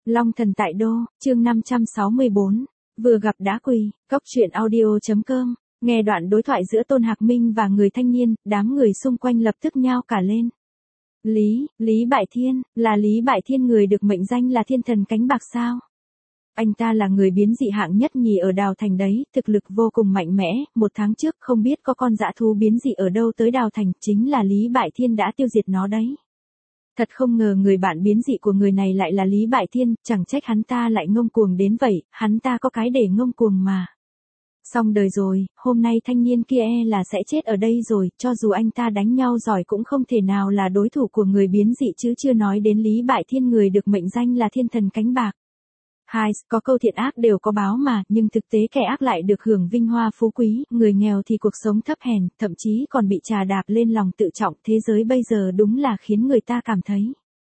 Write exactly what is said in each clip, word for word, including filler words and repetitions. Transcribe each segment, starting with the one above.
Long thần tại đô, chương năm trăm sáu mươi bốn, vừa gặp đã quỳ, cốc truyện audio chấm com, nghe đoạn đối thoại giữa Tôn Hạc Minh và người thanh niên, đám người xung quanh lập tức nhao cả lên. Lý, Lý Bại Thiên, là Lý Bại Thiên người được mệnh danh là thiên thần cánh bạc sao? Anh ta là người biến dị hạng nhất nhì ở Đào Thành đấy, thực lực vô cùng mạnh mẽ, một tháng trước không biết có con dã thú biến dị ở đâu tới Đào Thành, chính là Lý Bại Thiên đã tiêu diệt nó đấy. Thật không ngờ người bạn biến dị của người này lại là Lý Bại Thiên, chẳng trách hắn ta lại ngông cuồng đến vậy, hắn ta có cái để ngông cuồng mà. Xong đời rồi, hôm nay thanh niên kia e là sẽ chết ở đây rồi, cho dù anh ta đánh nhau giỏi cũng không thể nào là đối thủ của người biến dị chứ chưa nói đến Lý Bại Thiên người được mệnh danh là thiên thần cánh bạc. Hai, có câu thiện ác đều có báo mà, nhưng thực tế kẻ ác lại được hưởng vinh hoa phú quý, người nghèo thì cuộc sống thấp hèn, thậm chí còn bị trà đạp lên lòng tự trọng. Thế giới bây giờ đúng là khiến người ta cảm thấy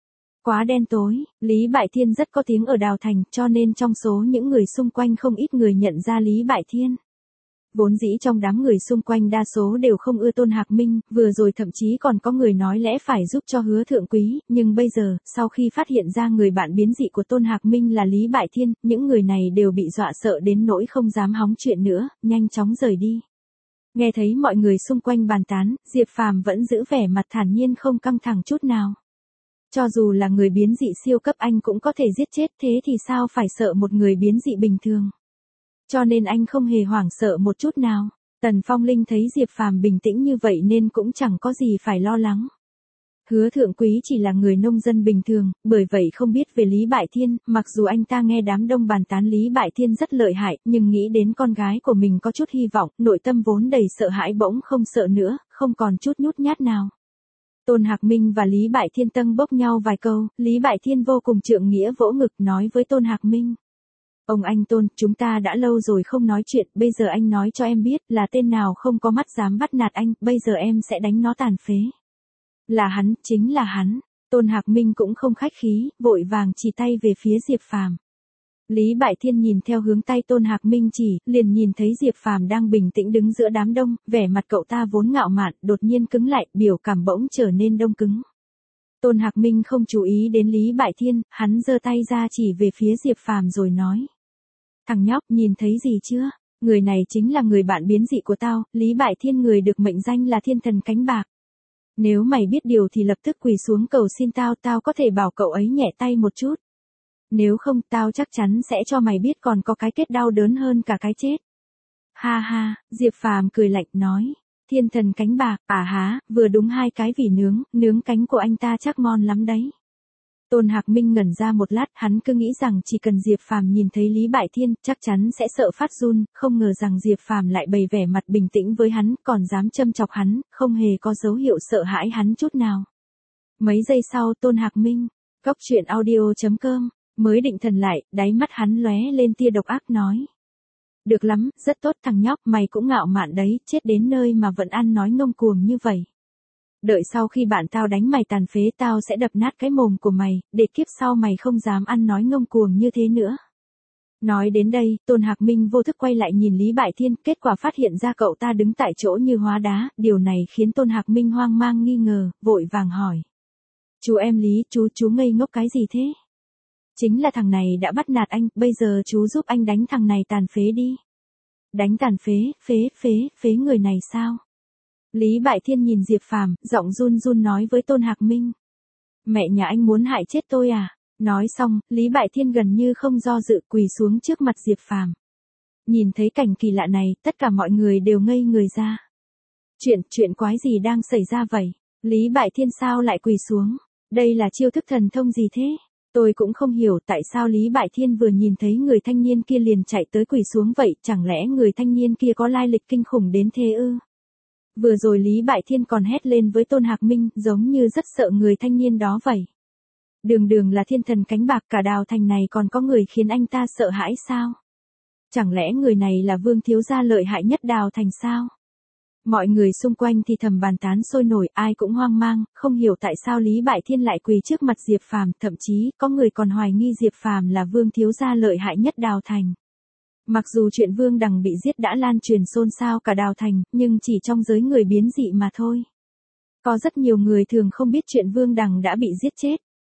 quá đen tối. Lý Bại Thiên rất có tiếng ở Đào Thành, cho nên trong số những người xung quanh không ít người nhận ra Lý Bại Thiên. Vốn dĩ trong đám người xung quanh đa số đều không ưa Tôn Hạc Minh, vừa rồi thậm chí còn có người nói lẽ phải giúp cho Hứa Thượng Quý, nhưng bây giờ, sau khi phát hiện ra người bạn biến dị của Tôn Hạc Minh là Lý Bại Thiên, những người này đều bị dọa sợ đến nỗi không dám hóng chuyện nữa, nhanh chóng rời đi. Nghe thấy mọi người xung quanh bàn tán, Diệp Phàm vẫn giữ vẻ mặt thản nhiên không căng thẳng chút nào. Cho dù là người biến dị siêu cấp anh cũng có thể giết chết, thế thì sao phải sợ một người biến dị bình thường. Cho nên anh không hề hoảng sợ một chút nào. Tần Phong Linh thấy Diệp Phàm bình tĩnh như vậy nên cũng chẳng có gì phải lo lắng. Hứa Thượng Quý chỉ là người nông dân bình thường, bởi vậy không biết về Lý Bại Thiên, mặc dù anh ta nghe đám đông bàn tán Lý Bại Thiên rất lợi hại, nhưng nghĩ đến con gái của mình có chút hy vọng, nội tâm vốn đầy sợ hãi bỗng không sợ nữa, không còn chút nhút nhát nào. Tôn Hạc Minh và Lý Bại Thiên tâng bốc nhau vài câu, Lý Bại Thiên vô cùng trượng nghĩa vỗ ngực nói với Tôn Hạc Minh. Ông anh Tôn, chúng ta đã lâu rồi không nói chuyện, bây giờ anh nói cho em biết là tên nào không có mắt dám bắt nạt anh, bây giờ em sẽ đánh nó tàn phế. Là hắn, chính là hắn. Tôn Hạc Minh cũng không khách khí, vội vàng chỉ tay về phía Diệp Phàm. Lý Bại Thiên nhìn theo hướng tay Tôn Hạc Minh chỉ, liền nhìn thấy Diệp Phàm đang bình tĩnh đứng giữa đám đông, vẻ mặt cậu ta vốn ngạo mạn, đột nhiên cứng lại, biểu cảm bỗng trở nên đông cứng. Tôn Hạc Minh không chú ý đến Lý Bại Thiên, hắn giơ tay ra chỉ về phía Diệp Phàm rồi nói. Thằng nhóc, nhìn thấy gì chưa? Người này chính là người bạn biến dị của tao, Lý Bại Thiên người được mệnh danh là thiên thần cánh bạc. Nếu mày biết điều thì lập tức quỳ xuống cầu xin tao, tao có thể bảo cậu ấy nhẹ tay một chút. Nếu không, tao chắc chắn sẽ cho mày biết còn có cái kết đau đớn hơn cả cái chết. Ha ha, Diệp Phàm cười lạnh nói. Thiên thần cánh bạc, à há, vừa đúng hai cái vỉ nướng, nướng cánh của anh ta chắc ngon lắm đấy. Tôn Hạc Minh ngẩn ra một lát, hắn cứ nghĩ rằng chỉ cần Diệp Phàm nhìn thấy Lý Bại Thiên, chắc chắn sẽ sợ phát run, không ngờ rằng Diệp Phàm lại bày vẻ mặt bình tĩnh với hắn, còn dám châm chọc hắn, không hề có dấu hiệu sợ hãi hắn chút nào. Mấy giây sau Tôn Hạc Minh, cốc truyện audio chấm com, mới định thần lại, đáy mắt hắn lóe lên tia độc ác nói. Được lắm, rất tốt thằng nhóc, mày cũng ngạo mạn đấy, chết đến nơi mà vẫn ăn nói ngông cuồng như vậy. Đợi sau khi bạn tao đánh mày tàn phế tao sẽ đập nát cái mồm của mày, để kiếp sau mày không dám ăn nói ngông cuồng như thế nữa. Nói đến đây, Tôn Hạc Minh vô thức quay lại nhìn Lý Bại Thiên, kết quả phát hiện ra cậu ta đứng tại chỗ như hóa đá, điều này khiến Tôn Hạc Minh hoang mang nghi ngờ, vội vàng hỏi. Chú em Lý, chú chú ngây ngốc cái gì thế? Chính là thằng này đã bắt nạt anh, bây giờ chú giúp anh đánh thằng này tàn phế đi. Đánh tàn phế, phế, phế, phế người này sao? Lý Bại Thiên nhìn Diệp Phàm, giọng run run nói với Tôn Hạc Minh. Mẹ nhà anh muốn hại chết tôi à? Nói xong, Lý Bại Thiên gần như không do dự quỳ xuống trước mặt Diệp Phàm. Nhìn thấy cảnh kỳ lạ này, tất cả mọi người đều ngây người ra. Chuyện, chuyện quái gì đang xảy ra vậy? Lý Bại Thiên sao lại quỳ xuống? Đây là chiêu thức thần thông gì thế? Tôi cũng không hiểu tại sao Lý Bại Thiên vừa nhìn thấy người thanh niên kia liền chạy tới quỳ xuống vậy, chẳng lẽ người thanh niên kia có lai lịch kinh khủng đến thế ư? Vừa rồi Lý Bại Thiên còn hét lên với Tôn Hạc Minh, giống như rất sợ người thanh niên đó vậy. Đường đường là thiên thần cánh bạc, cả Đào Thành này còn có người khiến anh ta sợ hãi sao? Chẳng lẽ người này là vương thiếu gia lợi hại nhất Đào Thành sao? Mọi người xung quanh thì thầm bàn tán sôi nổi, ai cũng hoang mang, không hiểu tại sao Lý Bại Thiên lại quỳ trước mặt Diệp Phàm, thậm chí có người còn hoài nghi Diệp Phàm là vương thiếu gia lợi hại nhất Đào Thành. Mặc dù chuyện Vương Đằng bị giết đã lan truyền xôn xao cả Đào Thành, nhưng chỉ trong giới người biến dị mà thôi. Có rất nhiều người thường không biết chuyện Vương Đằng đã bị giết chết.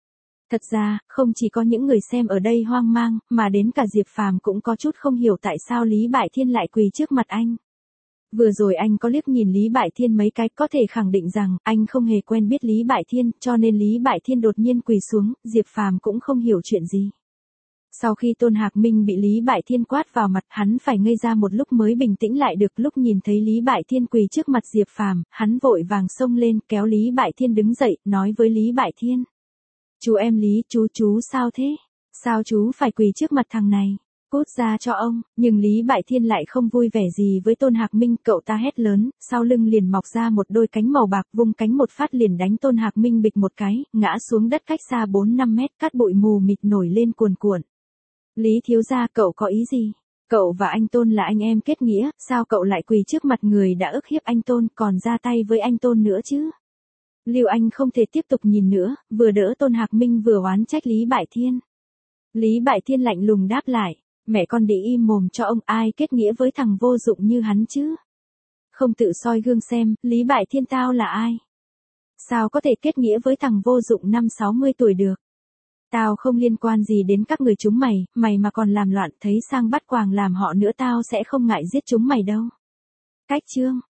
Thật ra, không chỉ có những người xem ở đây hoang mang, mà đến cả Diệp Phàm cũng có chút không hiểu tại sao Lý Bại Thiên lại quỳ trước mặt anh. Vừa rồi anh có liếc nhìn Lý Bại Thiên mấy cái, có thể khẳng định rằng anh không hề quen biết Lý Bại Thiên, cho nên Lý Bại Thiên đột nhiên quỳ xuống, Diệp Phàm cũng không hiểu chuyện gì. Sau khi Tôn Hạc Minh bị Lý Bại Thiên quát vào mặt, hắn phải ngây ra một lúc mới bình tĩnh lại được. Lúc nhìn thấy Lý Bại Thiên quỳ trước mặt Diệp Phàm, hắn vội vàng xông lên, kéo Lý Bại Thiên đứng dậy, nói với Lý Bại Thiên: "Chú em Lý, chú chú sao thế? Sao chú phải quỳ trước mặt thằng này? Cút ra cho ông." Nhưng Lý Bại Thiên lại không vui vẻ gì với Tôn Hạc Minh, cậu ta hét lớn, sau lưng liền mọc ra một đôi cánh màu bạc, vung cánh một phát liền đánh Tôn Hạc Minh bịch một cái, ngã xuống đất cách xa bốn năm mét, cát bụi mù mịt nổi lên cuồn cuộn. "Lý thiếu gia, cậu có ý gì? Cậu và anh Tôn là anh em kết nghĩa, sao cậu lại quỳ trước mặt người đã ức hiếp anh Tôn, còn ra tay với anh Tôn nữa chứ?" Lưu Anh không thể tiếp tục nhìn nữa, vừa đỡ Tôn Hạc Minh vừa oán trách Lý Bại Thiên. Lý Bại Thiên lạnh lùng đáp lại: "Mẹ con đi im mồm cho ông, ai kết nghĩa với thằng vô dụng như hắn chứ? Không tự soi gương xem, Lý Bại Thiên tao là ai? Sao có thể kết nghĩa với thằng vô dụng năm sáu mươi tuổi được? Tao không liên quan gì đến các người chúng mày, mày mà còn làm loạn thấy sang bắt quàng làm họ nữa tao sẽ không ngại giết chúng mày đâu." Cách chương